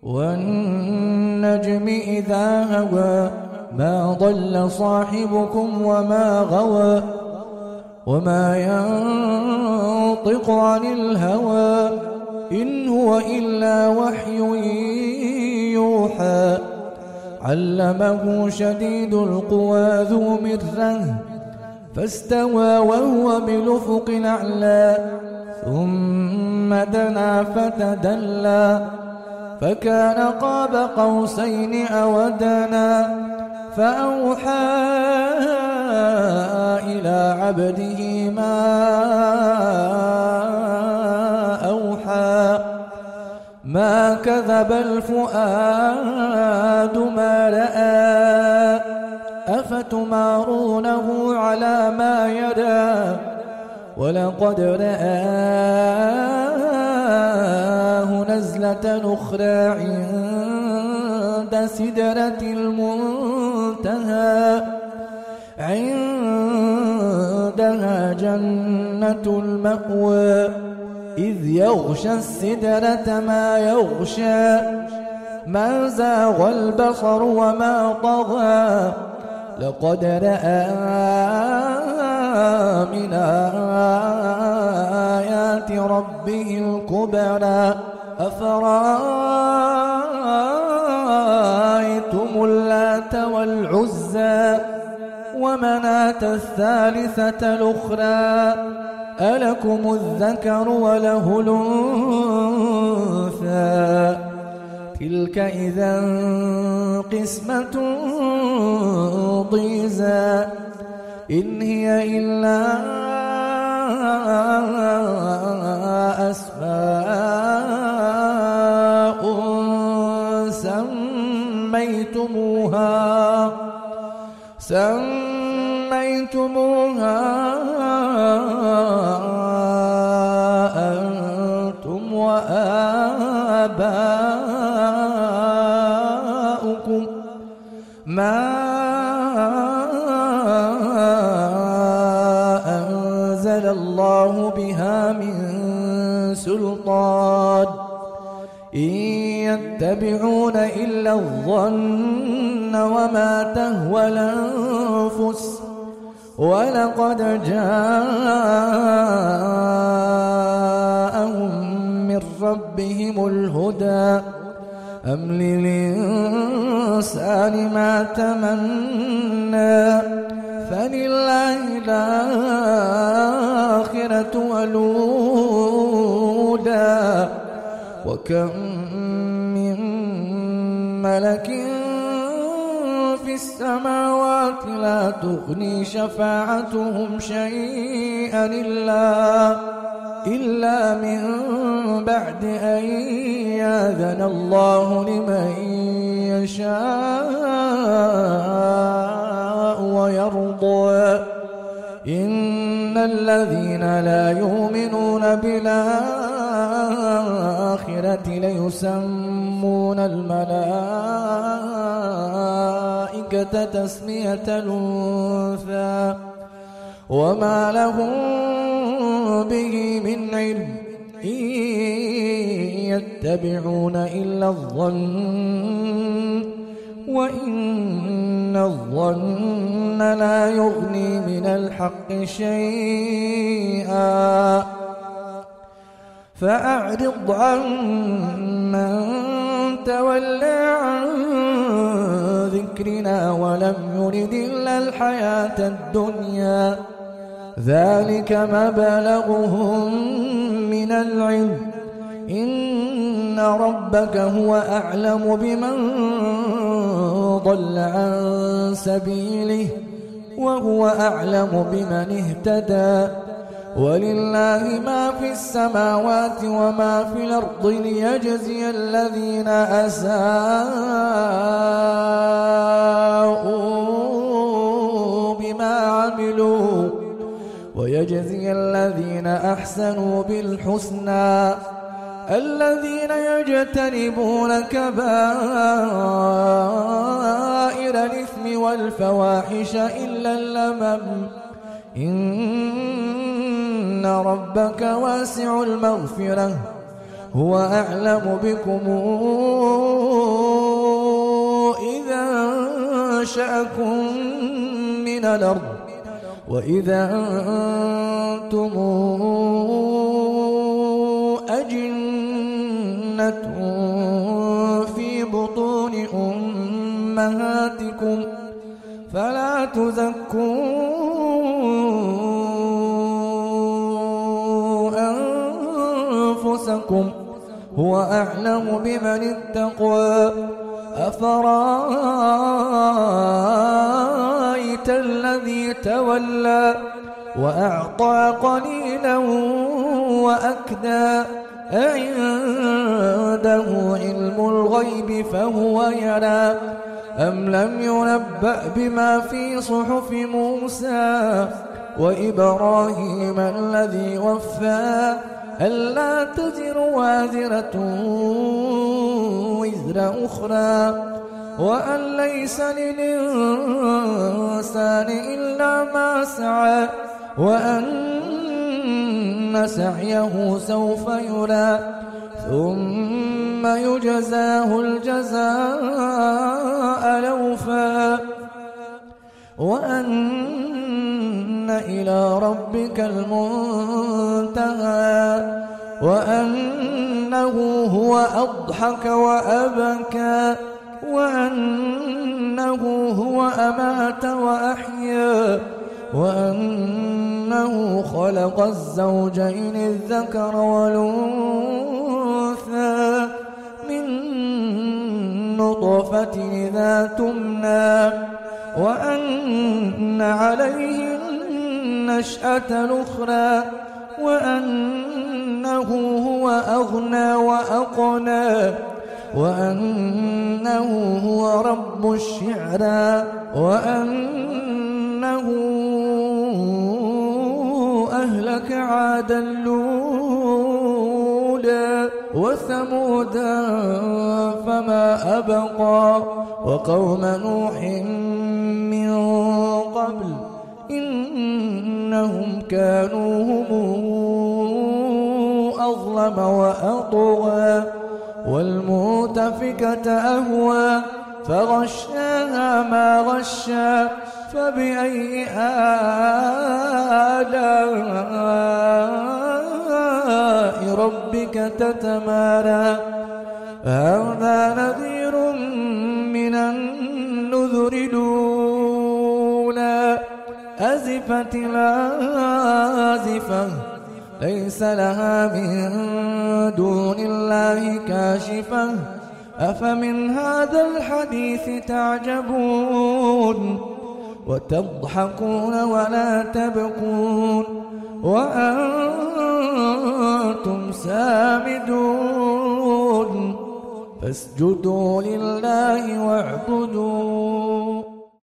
والنجم إذا هوى ما ضل صاحبكم وما غوى وما ينطق عن الهوى إن هو إلا وحي يوحى علمه شديد القوى ذو مرة فاستوى وهو بالأفق الأعلى ثم دنا فتدلى فكان قاب قوسين أو أدنى فأوحى إلى عبده ما أوحى ما كذب الفؤاد ما رأى أفتمارونه على ما يرى ولقد رآه نزلة أخرى عند سدرة المنتهى عندها جنة المأوى إذ يغشى السدرة ما يغشى ما زاغ البصر وما طغى لقد رأى من آيات ربه الكبرى أفرأيتم اللات والعزى ومناة الثالثة الأخرى ألكم الذكر وله الأنثى تلك إذا قسمة ضيزى إن هي إلا أسماء سميتموها أنتم وآباؤكم ما أنزل الله بها من سلطان إن يتبعون إلا الظن وما تهوى الأنفس ولقد جاءهم من ربهم الهدى أم للإنسان ما تمنى فلله الآخرة والأولى وكم من ملك في السماوات لا تغني شفاعتهم شيئا إلا من بعد أن يأذن الله لمن يشاء ويرضى إن الذين لا يؤمنون بالآخرة ليسمون الملائكة تسمية الأنثى وما لهم به من علم إن يتبعون إلا الظن وإن الظن لا يغني من الحق شيئا فأعرض عن من تولى عن ذكرنا ولم يرد إلا الحياة الدنيا ذلك مبلغهم من العلم إن ربك هو أعلم بمن ضل عن سبيله وهو أعلم بمن اهتدى ولله ما في السماوات وما في الأرض ليجزي الذين أساءوا بما عملوا ويجزي الذين أحسنوا بالحسنى الذين يجتنبون كبائر الإثم والفواحش إلا اللمم إن ربك واسع المغفرة هو أعلم بكم أنشأكم من الأرض وإذا أنتم أجنة في بطون أمهاتكم فلا تزكوا أنفسكم هو أعلم بمن اتقى أفرأيت الذي تولى وأعطى قليلا وأكدى أعنده علم الغيب فهو يرى أم لم ينبأ بما في صحف موسى وإبراهيم الذي وفى ألا تزر وازرة وزر أخرى وأن ليس للإنسان إلا ما سعى وأن سعيه سوف يرى ثم يجزاه الجزاء الأوفى وأن إلى ربك المنتهى وأنه هو أضحك وأبكى وأنه هو أمات وأحيا وأنه خلق الزوجين الذكر والأنثى من نطفة إذا تمنى وأن عليه النشأة الأخرى وأنه هو أغنى وأقنى وأنه هو رب الشعرى وأنه أهلك عادا الأولى وثمودا فما أبقى وقوم نوح من قبل إنهم كانوا هم أظلم وأطغى والمؤتفكة أهوى فغشاها ما غشى فبأي آلاء ربك تتمارى هذا نذير من النذر الأولى أزفت الآزفة ليس لها من دون الله كاشفة أفمن هذا الحديث تعجبون وتضحكون ولا تبكون وأنتم سامدون فاسجدوا لله واعبدوا